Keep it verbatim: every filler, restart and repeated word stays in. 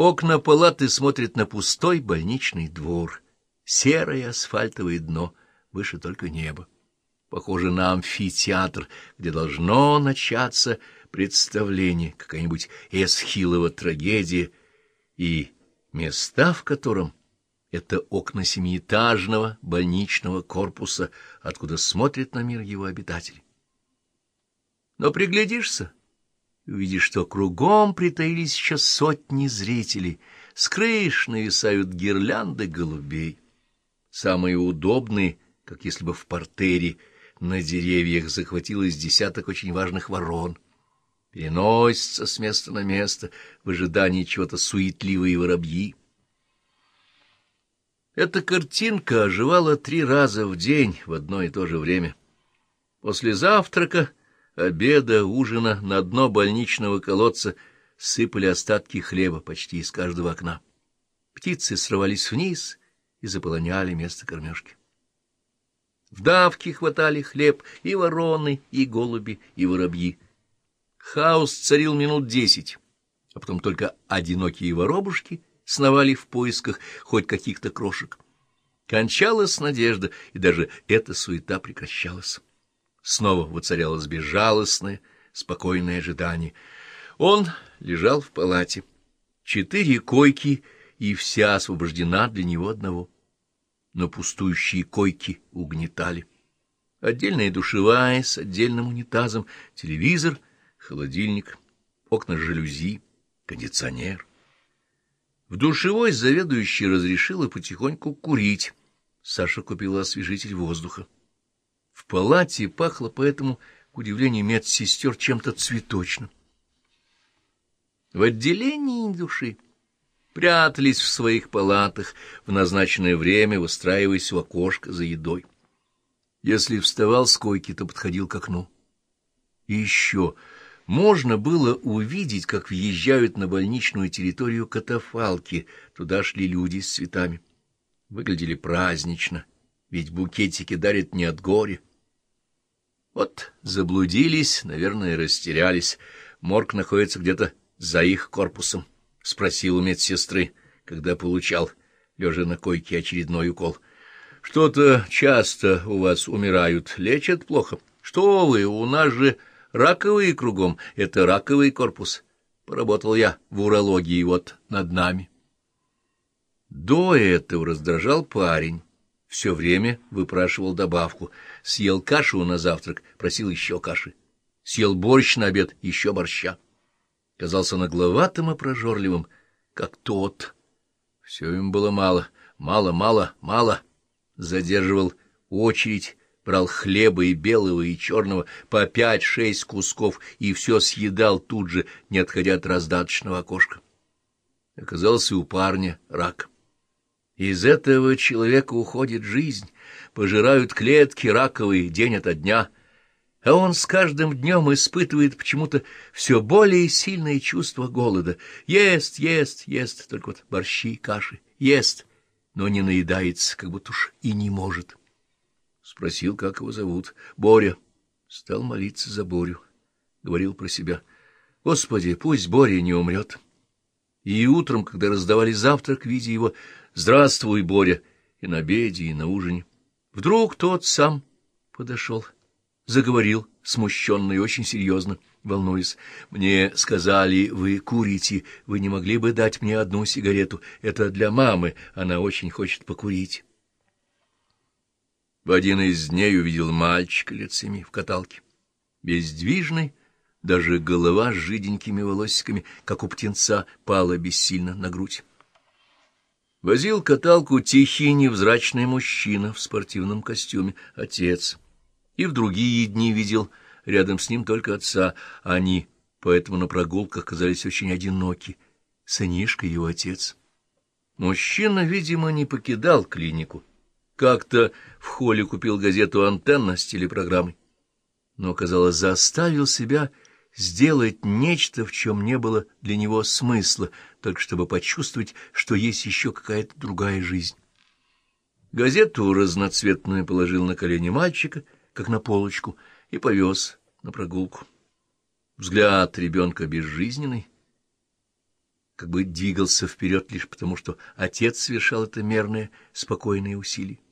Окна палаты смотрят на пустой больничный двор. Серое асфальтовое дно, выше только небо. Похоже на амфитеатр, где должно начаться представление, какая-нибудь Эсхилова трагедия, и места в котором — это окна семиэтажного больничного корпуса, откуда смотрят на мир его обитатели. Но приглядишься и увидишь, что кругом притаились еще сотни зрителей, с крыш нависают гирлянды голубей. Самые удобные, как если бы в партере, на деревьях захватилось десяток очень важных ворон. Переносятся с места на место в ожидании чего-то суетливые воробьи. Эта картинка оживала три раза в день в одно и то же время. После завтрака, обеда, ужина на дно больничного колодца сыпали остатки хлеба почти из каждого окна. Птицы срывались вниз и заполоняли место кормежки. В давке хватали хлеб и вороны, и голуби, и воробьи. Хаос царил минут десять, а потом только одинокие воробушки сновали в поисках хоть каких-то крошек. Кончалась надежда, и даже эта суета прекращалась. Снова воцарялось безжалостное, спокойное ожидание. Он лежал в палате. Четыре койки, и вся освобождена для него одного. Но пустующие койки угнетали. Отдельная душевая с отдельным унитазом, телевизор, холодильник, окна жалюзи, кондиционер. В душевой заведующая разрешила потихоньку курить. Саша купила освежитель воздуха. В палате пахло поэтому, к удивлению медсестер, чем-то цветочным. В отделении души прятались в своих палатах, в назначенное время выстраиваясь у окошка за едой. Если вставал с койки, то подходил к окну. И еще можно было увидеть, как въезжают на больничную территорию катафалки. Туда шли люди с цветами. Выглядели празднично, ведь букетики дарят не от горя. Вот заблудились, наверное, растерялись. Морг находится где-то за их корпусом. — спросил у медсестры, когда получал, лежа на койке, очередной укол. — Что-то часто у вас умирают, лечат плохо. — Что вы, у нас же раковые кругом, это раковый корпус. Поработал я в урологии вот над нами. До этого раздражал парень. Все время выпрашивал добавку. Съел кашу на завтрак, просил еще каши. Съел борщ на обед, еще борща. Казался нагловатым и прожорливым, как тот. Все им было мало, мало, мало, мало. Задерживал очередь, брал хлеба и белого, и черного по пять-шесть кусков и все съедал тут же, не отходя от раздаточного окошка. Оказался у парня рак. Из этого человека уходит жизнь, пожирают клетки раковые день ото дня, а он с каждым днем испытывает почему-то все более сильное чувство голода. Ест, ест, ест, только вот борщи, каши, ест, но не наедается, как будто уж и не может. Спросил, как его зовут. Боря. Стал молиться за Борю. Говорил про себя. Господи, пусть Боря не умрет. И утром, когда раздавали завтрак, видя его «Здравствуй, Боря!» и на обеде, и на ужине, вдруг тот сам подошел. Заговорил, смущенно и очень серьезно, волнуясь. «Мне сказали, вы курите, вы не могли бы дать мне одну сигарету? Это для мамы, она очень хочет покурить». В один из дней увидел мальчика лет семи в каталке. Бездвижный, даже голова с жиденькими волосиками, как у птенца, пала бессильно на грудь. Возил каталку тихий невзрачный мужчина в спортивном костюме, отец. И в другие дни видел рядом с ним только отца. Они поэтому на прогулках казались очень одиноки. Сынишка его отец. Мужчина, видимо, не покидал клинику. Как-то в холле купил газету «Антенна» с телепрограммой. Но, казалось, заставил себя сделать нечто, в чем не было для него смысла, только чтобы почувствовать, что есть еще какая-то другая жизнь. Газету разноцветную положил на колени мальчика, как на полочку, и повез на прогулку. Взгляд ребенка безжизненный. как бы двигался вперед лишь потому, что отец совершал это мерное, спокойное усилие.